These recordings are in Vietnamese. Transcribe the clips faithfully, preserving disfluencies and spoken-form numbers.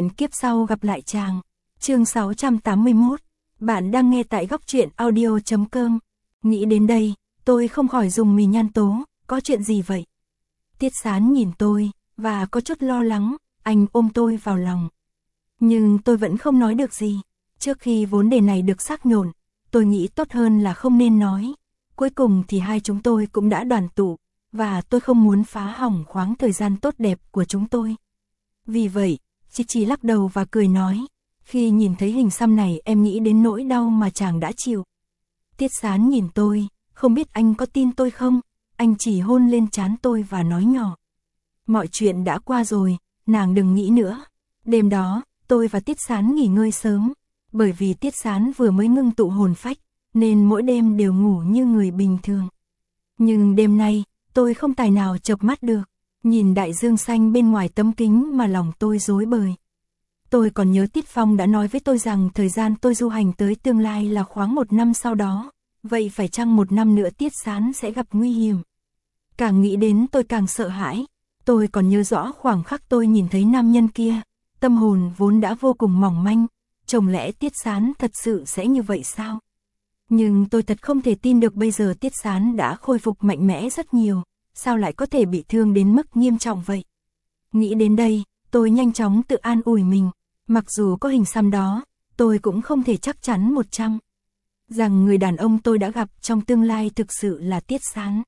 Hẹn kiếp sau gặp lại chàng. Chương sáu trăm tám mươi mốt. Bạn đang nghe tại góc truyện audio chấm com. Nghĩ đến đây, tôi không khỏi dùng mì nhan tố, có chuyện gì vậy? Tiết Sán nhìn tôi, và có chút lo lắng, anh ôm tôi vào lòng. Nhưng tôi vẫn không nói được gì. Trước khi vấn đề này được xác nhộn, tôi nghĩ tốt hơn là không nên nói. Cuối cùng thì hai chúng tôi cũng đã đoàn tụ, và tôi không muốn phá hỏng khoáng thời gian tốt đẹp của chúng tôi. Vì vậy, chị chỉ lắc đầu và cười nói, khi nhìn thấy hình xăm này em nghĩ đến nỗi đau mà chàng đã chịu. Tiết Sán nhìn tôi, không biết anh có tin tôi không, anh chỉ hôn lên trán tôi và nói nhỏ. Mọi chuyện đã qua rồi, nàng đừng nghĩ nữa. Đêm đó, tôi và Tiết Sán nghỉ ngơi sớm, bởi vì Tiết Sán vừa mới ngưng tụ hồn phách, nên mỗi đêm đều ngủ như người bình thường. Nhưng đêm nay, tôi không tài nào chợp mắt được, nhìn đại dương xanh bên ngoài tấm kính mà lòng tôi rối bời. Tôi còn nhớ Tiết Phong đã nói với tôi rằng thời gian tôi du hành tới tương lai là khoảng một năm sau đó, vậy phải chăng một năm nữa Tiết Sán sẽ gặp nguy hiểm? Càng nghĩ đến tôi càng sợ hãi, tôi còn nhớ rõ khoảng khắc tôi nhìn thấy nam nhân kia, tâm hồn vốn đã vô cùng mỏng manh, chồng lẽ Tiết Sán thật sự sẽ như vậy sao? Nhưng tôi thật không thể tin được bây giờ Tiết Sán đã khôi phục mạnh mẽ rất nhiều, sao lại có thể bị thương đến mức nghiêm trọng vậy? Nghĩ đến đây, tôi nhanh chóng tự an ủi mình, mặc dù có hình xăm đó, tôi cũng không thể chắc chắn một trăm rằng người đàn ông tôi đã gặp trong tương lai thực sự là Tiết Sán.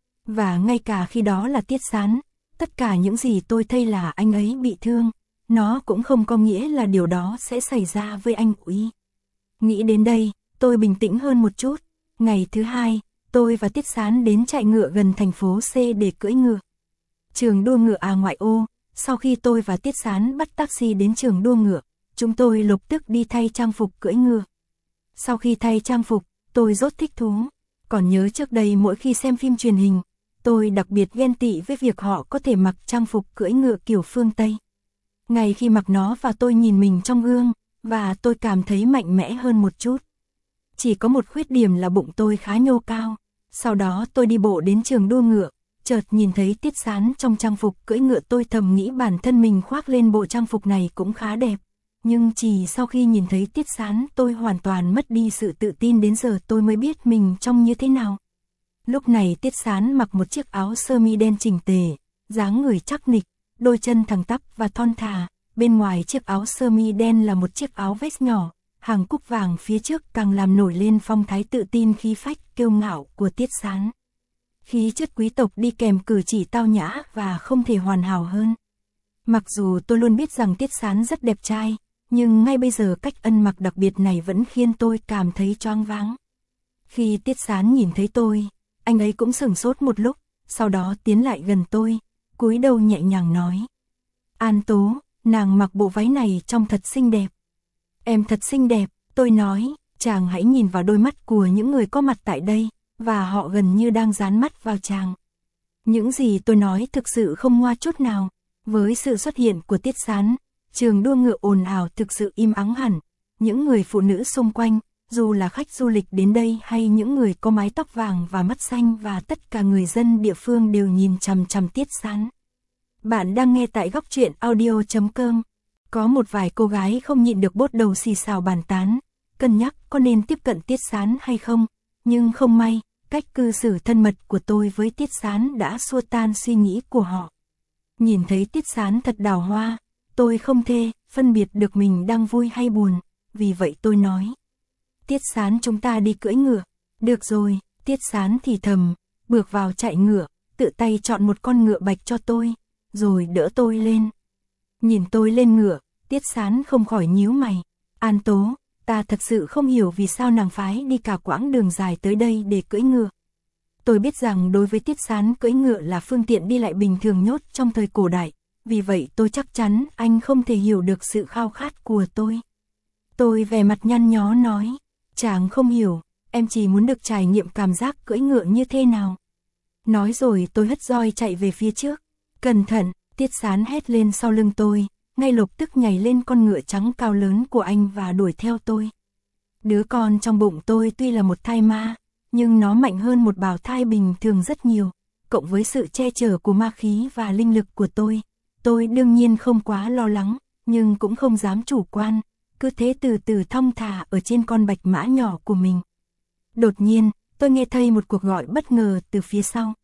Và ngay cả khi đó là Tiết Sán, tất cả những gì tôi thấy là anh ấy bị thương, nó cũng không có nghĩa là điều đó sẽ xảy ra với anh Uy. Nghĩ đến đây, tôi bình tĩnh hơn một chút. Ngày thứ hai, tôi và Tiết Sán đến chạy ngựa gần thành phố C để cưỡi ngựa. Trường đua ngựa à ngoại ô, sau khi tôi và Tiết Sán bắt taxi đến trường đua ngựa, chúng tôi lập tức đi thay trang phục cưỡi ngựa. Sau khi thay trang phục, tôi rất thích thú. Còn nhớ trước đây mỗi khi xem phim truyền hình, tôi đặc biệt ghen tị với việc họ có thể mặc trang phục cưỡi ngựa kiểu phương Tây. Ngày khi mặc nó và tôi nhìn mình trong gương, và tôi cảm thấy mạnh mẽ hơn một chút. Chỉ có một khuyết điểm là bụng tôi khá nhô cao. Sau đó tôi đi bộ đến trường đua ngựa, chợt nhìn thấy Tiết Sán trong trang phục cưỡi ngựa, tôi thầm nghĩ bản thân mình khoác lên bộ trang phục này cũng khá đẹp. Nhưng chỉ sau khi nhìn thấy Tiết Sán tôi hoàn toàn mất đi sự tự tin, đến giờ tôi mới biết mình trông như thế nào. Lúc này Tiết Sán mặc một chiếc áo sơ mi đen chỉnh tề, dáng người chắc nịch, đôi chân thẳng tắp và thon thả. Bên ngoài chiếc áo sơ mi đen là một chiếc áo vest nhỏ, hàng cúc vàng phía trước càng làm nổi lên phong thái tự tin khí phách kiêu ngạo của Tiết Sán. Khí chất quý tộc đi kèm cử chỉ tao nhã và không thể hoàn hảo hơn. Mặc dù tôi luôn biết rằng Tiết Sán rất đẹp trai, nhưng ngay bây giờ cách ăn mặc đặc biệt này vẫn khiến tôi cảm thấy choáng váng. Khi Tiết Sán nhìn thấy tôi, anh ấy cũng sửng sốt một lúc, sau đó tiến lại gần tôi, cúi đầu nhẹ nhàng nói: "An Tố, nàng mặc bộ váy này trông thật xinh đẹp." "Em thật xinh đẹp," tôi nói, "chàng hãy nhìn vào đôi mắt của những người có mặt tại đây, và họ gần như đang dán mắt vào chàng." Những gì tôi nói thực sự không ngoa chút nào. Với sự xuất hiện của Tiết Sán, trường đua ngựa ồn ào thực sự im ắng hẳn. Những người phụ nữ xung quanh, dù là khách du lịch đến đây hay những người có mái tóc vàng và mắt xanh, và tất cả người dân địa phương đều nhìn chằm chằm Tiết Sán. Bạn đang nghe tại góc truyện audio chấm com. Có một vài cô gái không nhịn được bốt đầu xì xào bàn tán, cân nhắc có nên tiếp cận Tiết Sán hay không. Nhưng không may, cách cư xử thân mật của tôi với Tiết Sán đã xua tan suy nghĩ của họ. Nhìn thấy Tiết Sán thật đào hoa, tôi không thể phân biệt được mình đang vui hay buồn, vì vậy tôi nói: "Tiết Sán, chúng ta đi cưỡi ngựa." "Được rồi." Tiết Sán thì thầm, bước vào chạy ngựa, tự tay chọn một con ngựa bạch cho tôi, rồi đỡ tôi lên. Nhìn tôi lên ngựa, Tiết Sán không khỏi nhíu mày. "An Tố, ta thật sự không hiểu vì sao nàng phái đi cả quãng đường dài tới đây để cưỡi ngựa." Tôi biết rằng đối với Tiết Sán, cưỡi ngựa là phương tiện đi lại bình thường nhốt trong thời cổ đại, vì vậy tôi chắc chắn anh không thể hiểu được sự khao khát của tôi. Tôi vẻ mặt nhăn nhó nói: "Chàng không hiểu, em chỉ muốn được trải nghiệm cảm giác cưỡi ngựa như thế nào." Nói rồi tôi hất roi chạy về phía trước. "Cẩn thận!" Tiết Sán hét lên sau lưng tôi, ngay lập tức nhảy lên con ngựa trắng cao lớn của anh và đuổi theo tôi. Đứa con trong bụng tôi tuy là một thai ma, nhưng nó mạnh hơn một bào thai bình thường rất nhiều, cộng với sự che chở của ma khí và linh lực của tôi, tôi đương nhiên không quá lo lắng, nhưng cũng không dám chủ quan, cứ thế từ từ thong thả ở trên con bạch mã nhỏ của mình. Đột nhiên, tôi nghe thấy một cuộc gọi bất ngờ từ phía sau.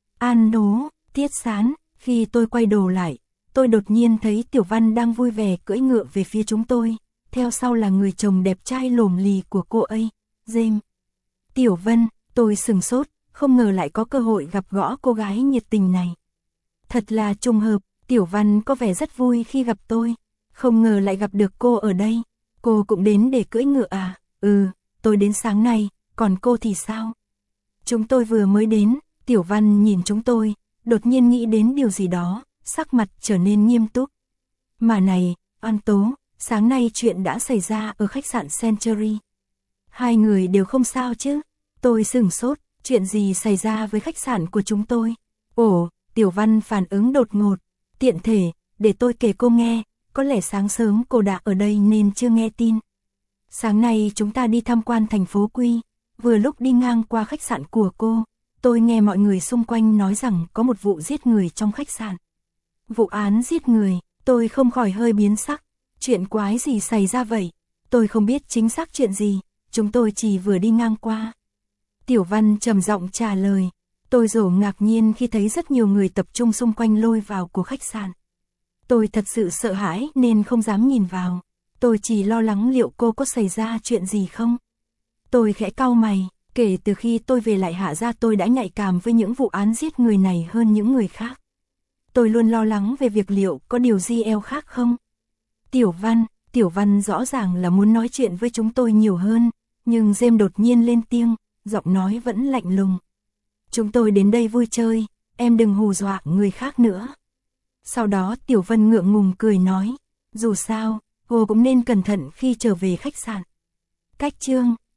An Nố, Tiết Sán, khi tôi quay đầu lại, tôi đột nhiên thấy Tiểu Văn đang vui vẻ cưỡi ngựa về phía chúng tôi, theo sau là người chồng đẹp trai lồm lì của cô ấy, James. Tiểu Vân, tôi sừng sốt, không ngờ lại có cơ hội gặp gỡ cô gái nhiệt tình này. Thật là trùng hợp, Tiểu Văn có vẻ rất vui khi gặp tôi, không ngờ lại gặp được cô ở đây. Cô cũng đến để cưỡi ngựa à? Ừ, tôi đến sáng nay, còn cô thì sao? Chúng tôi vừa mới đến. Tiểu Văn nhìn chúng tôi, đột nhiên nghĩ đến điều gì đó, sắc mặt trở nên nghiêm túc. Mà này, An Tố, sáng nay chuyện đã xảy ra ở khách sạn Century. Hai người đều không sao chứ? Tôi sửng sốt, chuyện gì xảy ra với khách sạn của chúng tôi? Ồ, Tiểu Văn phản ứng đột ngột, tiện thể, để tôi kể cô nghe, có lẽ sáng sớm cô đã ở đây nên chưa nghe tin. Sáng nay chúng ta đi tham quan thành phố Quy, vừa lúc đi ngang qua khách sạn của cô. Tôi nghe mọi người xung quanh nói rằng có một vụ giết người trong khách sạn. Vụ án giết người, tôi không khỏi hơi biến sắc. Chuyện quái gì xảy ra vậy? Tôi không biết chính xác chuyện gì, chúng tôi chỉ vừa đi ngang qua. Tiểu Văn trầm giọng trả lời. Tôi dỗ ngạc nhiên khi thấy rất nhiều người tập trung xung quanh lôi vào của khách sạn. Tôi thật sự sợ hãi nên không dám nhìn vào. Tôi chỉ lo lắng liệu cô có xảy ra chuyện gì không. Tôi khẽ cau mày. Kể từ khi tôi về lại Hạ gia tôi đã nhạy cảm với những vụ án giết người này hơn những người khác. Tôi luôn lo lắng về việc liệu có điều gì eo khác không. Tiểu Văn, Tiểu Văn rõ ràng là muốn nói chuyện với chúng tôi nhiều hơn, nhưng James đột nhiên lên tiếng, giọng nói vẫn lạnh lùng. Chúng tôi đến đây vui chơi, em đừng hù dọa người khác nữa. Sau đó Tiểu Vân ngượng ngùng cười nói, dù sao, cô cũng nên cẩn thận khi trở về khách sạn. Cách chương